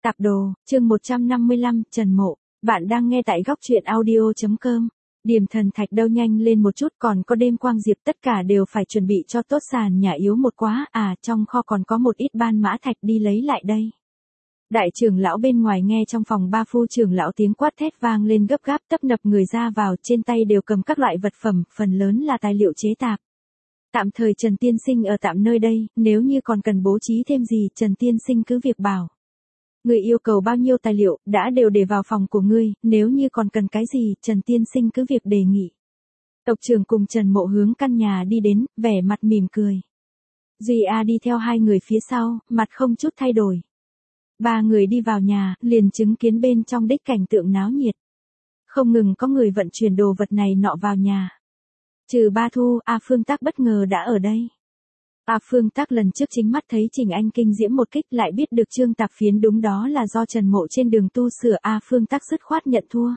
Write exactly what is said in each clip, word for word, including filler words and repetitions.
Tạp đồ, chương một trăm năm mươi lăm, Trần Mộ. Bạn đang nghe tại góc truyện audio chấm com. Điềm thần thạch đâu nhanh lên một chút, còn có đêm quang diệp tất cả đều phải chuẩn bị cho tốt, sàn nhà yếu một quá, à trong kho còn có một ít ban mã thạch, đi lấy lại đây. Đại trưởng lão bên ngoài nghe trong phòng ba phu trưởng lão tiếng quát thét vang lên gấp gáp, tấp nập người ra vào, trên tay đều cầm các loại vật phẩm, phần lớn là tài liệu chế tạp. Tạm thời Trần Tiên Sinh ở tạm nơi đây, nếu như còn cần bố trí thêm gì, Trần Tiên Sinh cứ việc bảo. Người yêu cầu bao nhiêu tài liệu, đã đều để vào phòng của ngươi, nếu như còn cần cái gì, Trần Tiên Sinh cứ việc đề nghị. Tộc trưởng cùng Trần Mộ hướng căn nhà đi đến, vẻ mặt mỉm cười. Duy A đi theo hai người phía sau, mặt không chút thay đổi. Ba người đi vào nhà, liền chứng kiến bên trong đích cảnh tượng náo nhiệt. Không ngừng có người vận chuyển đồ vật này nọ vào nhà. Trừ Ba Thu, A Phương Tác bất ngờ đã ở đây. A Phương Tác lần trước chính mắt thấy Trình Anh kinh diễm một kích, lại biết được Trương Tạp Phiến đúng đó là do Trần Mộ trên đường tu sửa, A Phương Tác dứt khoát nhận thua.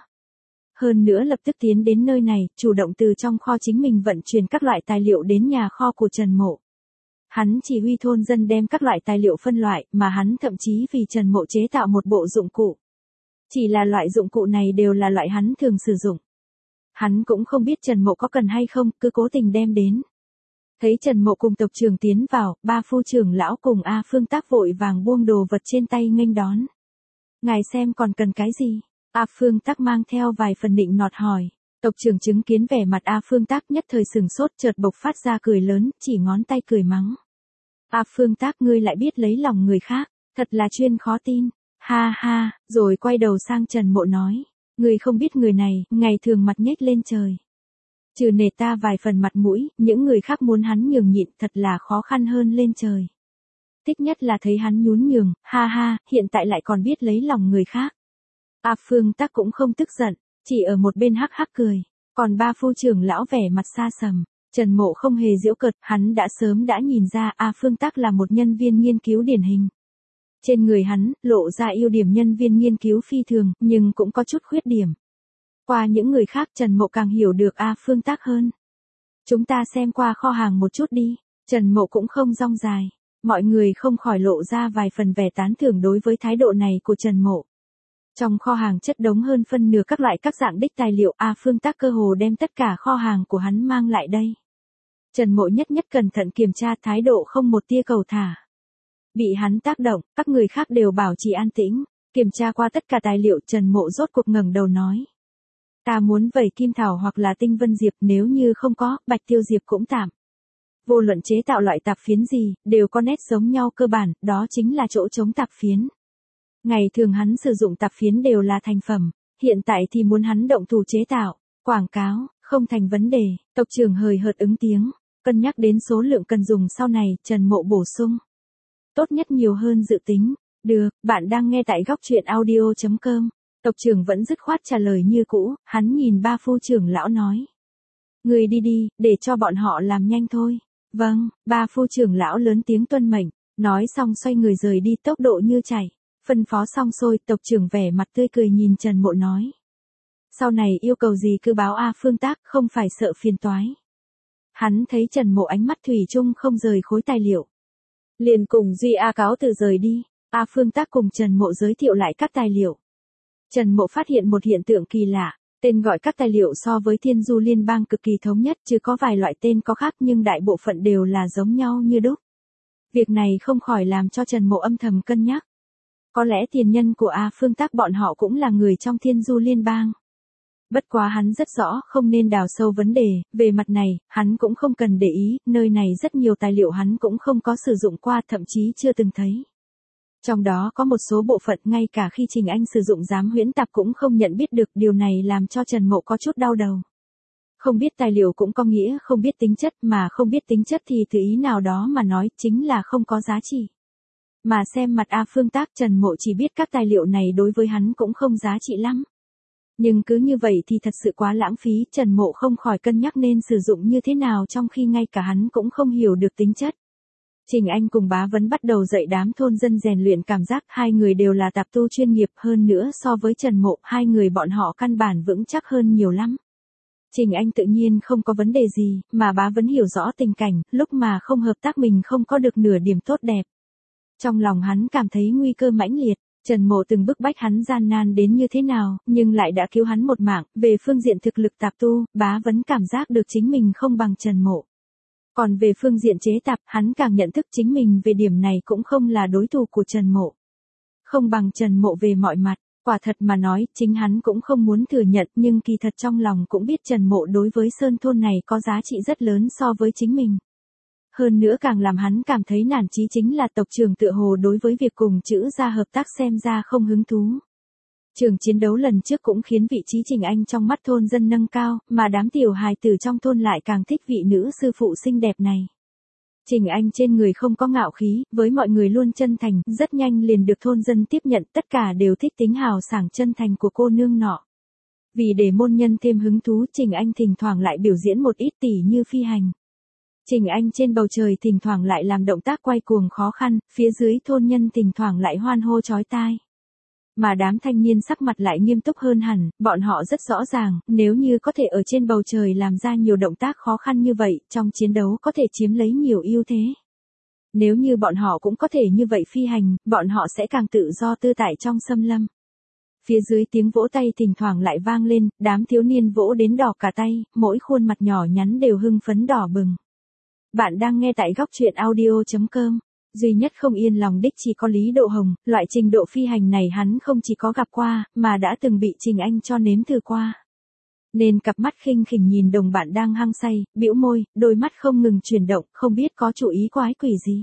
Hơn nữa lập tức tiến đến nơi này, chủ động từ trong kho chính mình vận chuyển các loại tài liệu đến nhà kho của Trần Mộ. Hắn chỉ huy thôn dân đem các loại tài liệu phân loại, mà hắn thậm chí vì Trần Mộ chế tạo một bộ dụng cụ. Chỉ là loại dụng cụ này đều là loại hắn thường sử dụng. Hắn cũng không biết Trần Mộ có cần hay không, cứ cố tình đem đến. Thấy Trần Mộ cùng tộc trưởng tiến vào, ba phu trưởng lão cùng A Phương Tác vội vàng buông đồ vật trên tay nghênh đón. Ngài xem còn cần cái gì? A Phương Tác mang theo vài phần nịnh nọt hỏi. Tộc trưởng chứng kiến vẻ mặt A Phương Tác nhất thời sừng sốt, chợt bộc phát ra cười lớn, chỉ ngón tay cười mắng. A Phương Tác, ngươi lại biết lấy lòng người khác, thật là chuyên khó tin. Ha ha, rồi quay đầu sang Trần Mộ nói. Ngươi không biết người này, ngày thường mặt nhếch lên trời. Trừ nể ta vài phần mặt mũi, những người khác muốn hắn nhường nhịn thật là khó khăn hơn lên trời. Thích nhất là thấy hắn nhún nhường, ha ha, hiện tại lại còn biết lấy lòng người khác. A Phương Tác cũng không tức giận, chỉ ở một bên hắc hắc cười. Còn ba phu trưởng lão vẻ mặt xa sầm. Trần Mộ không hề giễu cợt, hắn đã sớm đã nhìn ra A Phương Tác là một nhân viên nghiên cứu điển hình. Trên người hắn, lộ ra ưu điểm nhân viên nghiên cứu phi thường, nhưng cũng có chút khuyết điểm. Qua những người khác Trần Mộ càng hiểu được A Phương Tác hơn. Chúng ta xem qua kho hàng một chút đi. Trần Mộ cũng không rong dài. Mọi người không khỏi lộ ra vài phần vẻ tán thưởng đối với thái độ này của Trần Mộ. Trong kho hàng chất đống hơn phân nửa các loại các dạng đích tài liệu, A Phương Tác cơ hồ đem tất cả kho hàng của hắn mang lại đây. Trần Mộ nhất nhất cẩn thận kiểm tra, thái độ không một tia cầu thả. Bị hắn tác động, các người khác đều bảo trì an tĩnh. Kiểm tra qua tất cả tài liệu, Trần Mộ rốt cuộc ngẩng đầu nói. Ta muốn vẩy kim thảo hoặc là tinh vân diệp, nếu như không có, bạch tiêu diệp cũng tạm. Vô luận chế tạo loại tạp phiến gì, đều có nét giống nhau cơ bản, đó chính là chỗ chống tạp phiến. Ngày thường hắn sử dụng tạp phiến đều là thành phẩm, hiện tại thì muốn hắn động thủ chế tạo, quảng cáo, không thành vấn đề. Tộc trưởng hời hợt ứng tiếng, cân nhắc đến số lượng cần dùng sau này, Trần Mộ bổ sung. Tốt nhất nhiều hơn dự tính. Được, bạn đang nghe tại góc truyện audio chấm com. Tộc trưởng vẫn dứt khoát trả lời như cũ, hắn nhìn ba phu trưởng lão nói. Người đi đi, để cho bọn họ làm nhanh thôi. Vâng, ba phu trưởng lão lớn tiếng tuân mệnh, nói xong xoay người rời đi tốc độ như chảy. Phân phó xong xuôi, tộc trưởng vẻ mặt tươi cười nhìn Trần Mộ nói. Sau này yêu cầu gì cứ báo A Phương Tác, không phải sợ phiền toái. Hắn thấy Trần Mộ ánh mắt thủy chung không rời khối tài liệu. Liền cùng Duy A cáo từ rời đi, A Phương Tác cùng Trần Mộ giới thiệu lại các tài liệu. Trần Mộ phát hiện một hiện tượng kỳ lạ, tên gọi các tài liệu so với Thiên Du Liên bang cực kỳ thống nhất, chứ có vài loại tên có khác nhưng đại bộ phận đều là giống nhau như đúc. Việc này không khỏi làm cho Trần Mộ âm thầm cân nhắc. Có lẽ tiền nhân của A Phương Tác bọn họ cũng là người trong Thiên Du Liên bang. Bất quá hắn rất rõ không nên đào sâu vấn đề, về mặt này, hắn cũng không cần để ý, nơi này rất nhiều tài liệu hắn cũng không có sử dụng qua, thậm chí chưa từng thấy. Trong đó có một số bộ phận ngay cả khi Trình Anh sử dụng giám huyễn tạp cũng không nhận biết được, điều này làm cho Trần Mộ có chút đau đầu. Không biết tài liệu cũng có nghĩa không biết tính chất, mà không biết tính chất thì từ ý nào đó mà nói chính là không có giá trị. Mà xem mặt A Phương Tác, Trần Mộ chỉ biết các tài liệu này đối với hắn cũng không giá trị lắm. Nhưng cứ như vậy thì thật sự quá lãng phí, Trần Mộ không khỏi cân nhắc nên sử dụng như thế nào trong khi ngay cả hắn cũng không hiểu được tính chất. Trình Anh cùng Bá Vấn bắt đầu dạy đám thôn dân rèn luyện cảm giác, hai người đều là tạp tu chuyên nghiệp, hơn nữa so với Trần Mộ, hai người bọn họ căn bản vững chắc hơn nhiều lắm. Trình Anh tự nhiên không có vấn đề gì, mà Bá Vấn hiểu rõ tình cảnh, lúc mà không hợp tác mình không có được nửa điểm tốt đẹp. Trong lòng hắn cảm thấy nguy cơ mãnh liệt, Trần Mộ từng bức bách hắn gian nan đến như thế nào, nhưng lại đã cứu hắn một mạng, về phương diện thực lực tạp tu, Bá Vấn cảm giác được chính mình không bằng Trần Mộ. Còn về phương diện chế tạp, hắn càng nhận thức chính mình về điểm này cũng không là đối thủ của Trần Mộ. Không bằng Trần Mộ về mọi mặt, quả thật mà nói, chính hắn cũng không muốn thừa nhận nhưng kỳ thật trong lòng cũng biết Trần Mộ đối với sơn thôn này có giá trị rất lớn so với chính mình. Hơn nữa càng làm hắn cảm thấy nản chí chính là tộc trưởng tựa hồ đối với việc cùng chữ gia hợp tác xem ra không hứng thú. Trường chiến đấu lần trước cũng khiến vị trí Trình Anh trong mắt thôn dân nâng cao, mà đám tiểu hài tử trong thôn lại càng thích vị nữ sư phụ xinh đẹp này. Trình Anh trên người không có ngạo khí, với mọi người luôn chân thành, rất nhanh liền được thôn dân tiếp nhận, tất cả đều thích tính hào sảng chân thành của cô nương nọ. Vì để môn nhân thêm hứng thú, Trình Anh thỉnh thoảng lại biểu diễn một ít tỉ như phi hành. Trình Anh trên bầu trời thỉnh thoảng lại làm động tác quay cuồng khó khăn, phía dưới thôn nhân thỉnh thoảng lại hoan hô chói tai. Mà đám thanh niên sắc mặt lại nghiêm túc hơn hẳn, bọn họ rất rõ ràng, nếu như có thể ở trên bầu trời làm ra nhiều động tác khó khăn như vậy, trong chiến đấu có thể chiếm lấy nhiều ưu thế. Nếu như bọn họ cũng có thể như vậy phi hành, bọn họ sẽ càng tự do tự tại trong xâm lâm. Phía dưới tiếng vỗ tay thỉnh thoảng lại vang lên, đám thiếu niên vỗ đến đỏ cả tay, mỗi khuôn mặt nhỏ nhắn đều hưng phấn đỏ bừng. Bạn đang nghe tại góc truyện audio chấm com. Duy nhất không yên lòng đích chỉ có Lý Độ Hồng, loại trình độ phi hành này hắn không chỉ có gặp qua, mà đã từng bị Trình Anh cho nếm thử qua. Nên cặp mắt khinh khỉnh nhìn đồng bạn đang hăng say, bĩu môi, đôi mắt không ngừng chuyển động, không biết có chủ ý quái quỷ gì.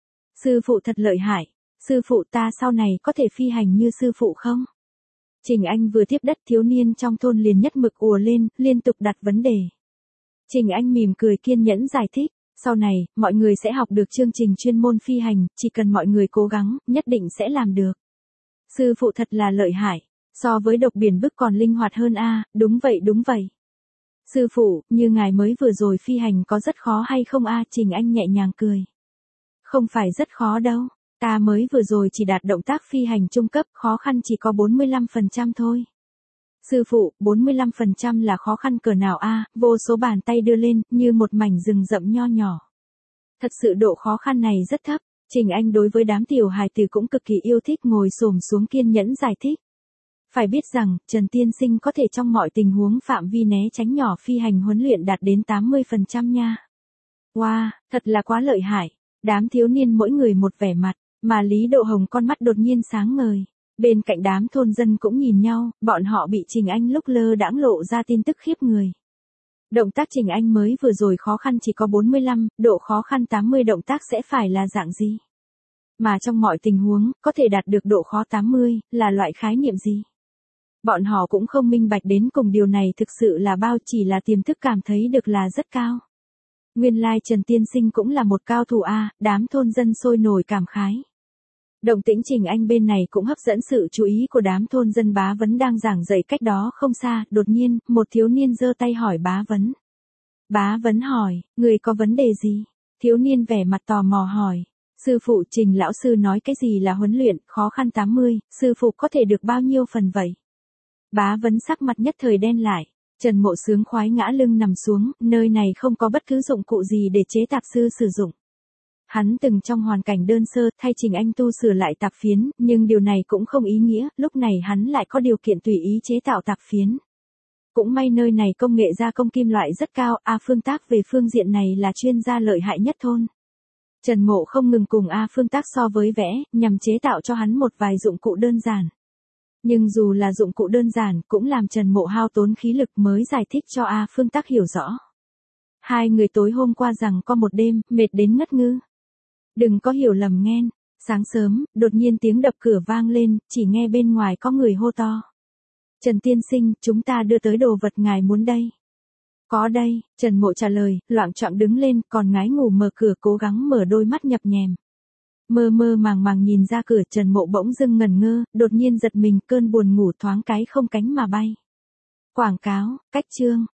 Sư phụ thật lợi hại, sư phụ ta sau này có thể phi hành như sư phụ không? Trình Anh vừa tiếp đất thiếu niên trong thôn liền nhất mực ùa lên, liên tục đặt vấn đề. Trình Anh mỉm cười kiên nhẫn giải thích. Sau này, mọi người sẽ học được chương trình chuyên môn phi hành, chỉ cần mọi người cố gắng, nhất định sẽ làm được. Sư phụ thật là lợi hại, so với độc biển bức còn linh hoạt hơn a, đúng vậy đúng vậy. Sư phụ, như ngài mới vừa rồi phi hành có rất khó hay không a? Trình Anh nhẹ nhàng cười. Không phải rất khó đâu, ta mới vừa rồi chỉ đạt động tác phi hành trung cấp, khó khăn chỉ có bốn mươi lăm phần trăm thôi. Sư phụ, bốn mươi lăm phần trăm là khó khăn cỡ nào a? Vô số bàn tay đưa lên, như một mảnh rừng rậm nho nhỏ. Thật sự độ khó khăn này rất thấp, Trình Anh đối với đám tiểu hài tử cũng cực kỳ yêu thích ngồi xổm xuống kiên nhẫn giải thích. Phải biết rằng, Trần Tiên Sinh có thể trong mọi tình huống phạm vi né tránh nhỏ phi hành huấn luyện đạt đến tám mươi phần trăm nha. Wow, thật là quá lợi hại. Đám thiếu niên mỗi người một vẻ mặt, mà Lý Độ Hồng con mắt đột nhiên sáng ngời. Bên cạnh đám thôn dân cũng nhìn nhau, bọn họ bị Trình Anh lúc lơ đãng lộ ra tin tức khiếp người. Động tác Trình Anh mới vừa rồi khó khăn chỉ có bốn mươi lăm, độ khó khăn tám mươi động tác sẽ phải là dạng gì? Mà trong mọi tình huống, có thể đạt được độ khó tám mươi, là loại khái niệm gì? Bọn họ cũng không minh bạch đến cùng điều này thực sự là bao, chỉ là tiềm thức cảm thấy được là rất cao. Nguyên lai Trần Tiên Sinh cũng là một cao thủ a, đám thôn dân sôi nổi cảm khái. Động tĩnh Trình Anh bên này cũng hấp dẫn sự chú ý của đám thôn dân. Bá Vấn đang giảng dạy cách đó không xa, đột nhiên, một thiếu niên giơ tay hỏi Bá Vấn. Bá Vấn hỏi, người có vấn đề gì? Thiếu niên vẻ mặt tò mò hỏi. Sư phụ, Trình lão sư nói cái gì là huấn luyện, khó khăn tám mươi, sư phụ có thể được bao nhiêu phần vậy? Bá Vấn sắc mặt nhất thời đen lại. Trần Mộ sướng khoái ngã lưng nằm xuống, nơi này không có bất cứ dụng cụ gì để chế tạp sư sử dụng. Hắn từng trong hoàn cảnh đơn sơ thay Trình Anh tu sửa lại tạp phiến, nhưng điều này cũng không ý nghĩa, lúc này hắn lại có điều kiện tùy ý chế tạo tạp phiến. Cũng may nơi này công nghệ gia công kim loại rất cao, A Phương Tác về phương diện này là chuyên gia lợi hại nhất thôn. Trần Mộ không ngừng cùng A Phương Tác so với vẽ, nhằm chế tạo cho hắn một vài dụng cụ đơn giản. Nhưng dù là dụng cụ đơn giản, cũng làm Trần Mộ hao tốn khí lực mới giải thích cho A Phương Tác hiểu rõ. Hai người tối hôm qua rằng có một đêm, mệt đến ngất ngư. Đừng có hiểu lầm nghen. Sáng sớm, đột nhiên tiếng đập cửa vang lên, chỉ nghe bên ngoài có người hô to. Trần Tiên Sinh, chúng ta đưa tới đồ vật ngài muốn đây. Có đây, Trần Mộ trả lời, loạng choạng đứng lên, còn ngái ngủ mở cửa cố gắng mở đôi mắt nhập nhèm. Mơ mơ màng màng nhìn ra cửa, Trần Mộ bỗng dưng ngẩn ngơ, đột nhiên giật mình, cơn buồn ngủ thoáng cái không cánh mà bay. Quảng cáo, cách chương.